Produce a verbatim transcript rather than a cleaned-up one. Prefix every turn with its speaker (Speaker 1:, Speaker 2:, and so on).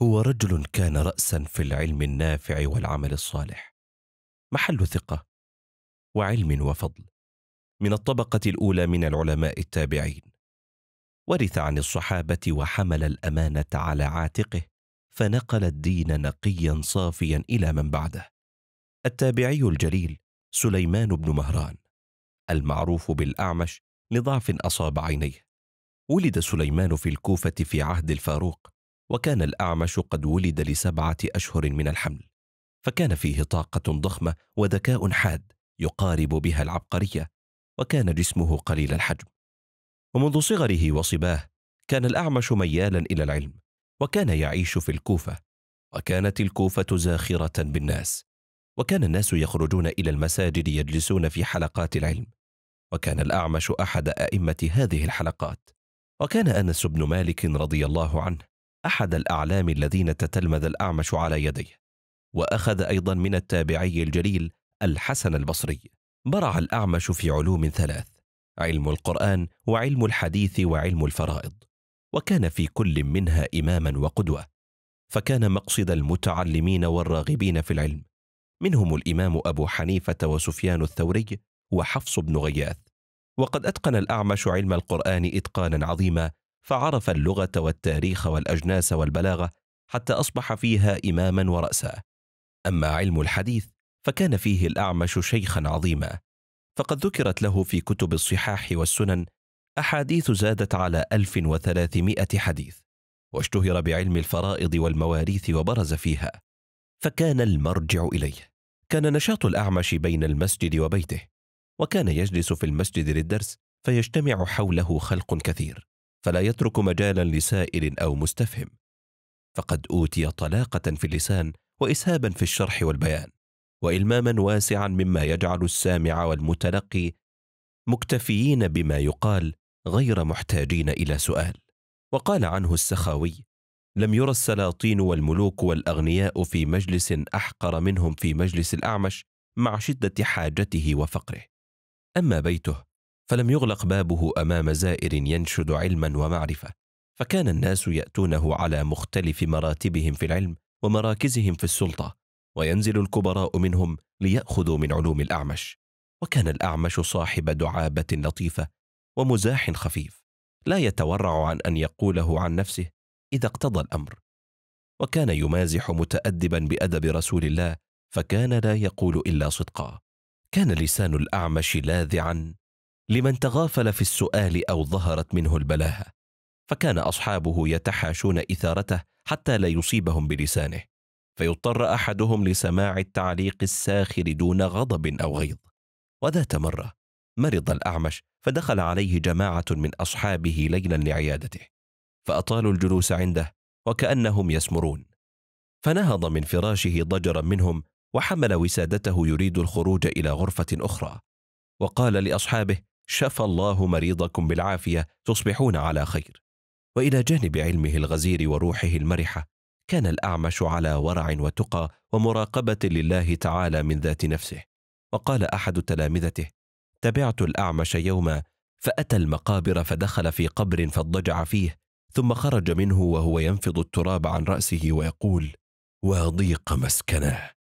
Speaker 1: هو رجل كان رأسا في العلم النافع والعمل الصالح، محل ثقة وعلم وفضل، من الطبقة الأولى من العلماء التابعين، ورث عن الصحابة وحمل الأمانة على عاتقه، فنقل الدين نقيا صافيا إلى من بعده. التابعي الجليل سليمان بن مهران، المعروف بالأعمش لضعف أصاب عينيه. ولد سليمان في الكوفة في عهد الفاروق، وكان الأعمش قد ولد لسبعة أشهر من الحمل، فكان فيه طاقة ضخمة وذكاء حاد يقارب بها العبقرية، وكان جسمه قليل الحجم. ومنذ صغره وصباه كان الأعمش ميالا إلى العلم، وكان يعيش في الكوفة، وكانت الكوفة زاخرة بالناس، وكان الناس يخرجون إلى المساجد يجلسون في حلقات العلم، وكان الأعمش أحد أئمة هذه الحلقات. وكان أنس بن مالك رضي الله عنه أحد الأعلام الذين تتلمذ الأعمش على يديه، وأخذ أيضا من التابعي الجليل الحسن البصري. برع الأعمش في علوم ثلاث: علم القرآن وعلم الحديث وعلم الفرائض، وكان في كل منها إماما وقدوة، فكان مقصد المتعلمين والراغبين في العلم، منهم الإمام أبو حنيفة وسفيان الثوري وحفص بن غياث. وقد أتقن الأعمش علم القرآن إتقانا عظيما، فعرف اللغة والتاريخ والأجناس والبلاغة، حتى أصبح فيها إماما ورأسا. أما علم الحديث فكان فيه الأعمش شيخا عظيما، فقد ذكرت له في كتب الصحاح والسنن أحاديث زادت على ألف وثلاثمائة حديث، واشتهر بعلم الفرائض والمواريث وبرز فيها، فكان المرجع إليه. كان نشاط الأعمش بين المسجد وبيته، وكان يجلس في المسجد للدرس، فيجتمع حوله خلق كثير، فلا يترك مجالا لسائل أو مستفهم، فقد أوتي طلاقة في اللسان وإسهابا في الشرح والبيان، وإلماما واسعا مما يجعل السامع والمتلقي مكتفيين بما يقال غير محتاجين إلى سؤال. وقال عنه السخاوي: لم يرى السلاطين والملوك والأغنياء في مجلس أحقر منهم في مجلس الأعمش، مع شدة حاجته وفقره. أما بيته فلم يغلق بابه أمام زائر ينشد علما ومعرفة، فكان الناس يأتونه على مختلف مراتبهم في العلم ومراكزهم في السلطة، وينزل الكبراء منهم ليأخذوا من علوم الأعمش. وكان الأعمش صاحب دعابة لطيفة ومزاح خفيف، لا يتورع عن أن يقوله عن نفسه إذا اقتضى الأمر، وكان يمازح متأدبا بأدب رسول الله، فكان لا يقول إلا صدقا. كان لسان الأعمش لاذعا لمن تغافل في السؤال أو ظهرت منه البلاهة، فكان أصحابه يتحاشون إثارته حتى لا يصيبهم بلسانه، فيضطر أحدهم لسماع التعليق الساخر دون غضب أو غيظ. وذات مرة مرض الأعمش، فدخل عليه جماعة من أصحابه ليلا لعيادته، فأطالوا الجلوس عنده وكأنهم يسمرون، فنهض من فراشه ضجرا منهم، وحمل وسادته يريد الخروج إلى غرفة أخرى، وقال لأصحابه: شفى الله مريضكم بالعافية، تصبحون على خير. وإلى جانب علمه الغزير وروحه المرحة، كان الأعمش على ورع وتقى ومراقبة لله تعالى من ذات نفسه. وقال أحد تلامذته: تبعت الأعمش يوما، فأتى المقابر فدخل في قبر فاضطجع فيه، ثم خرج منه وهو ينفض التراب عن رأسه ويقول: وضيق مسكنه.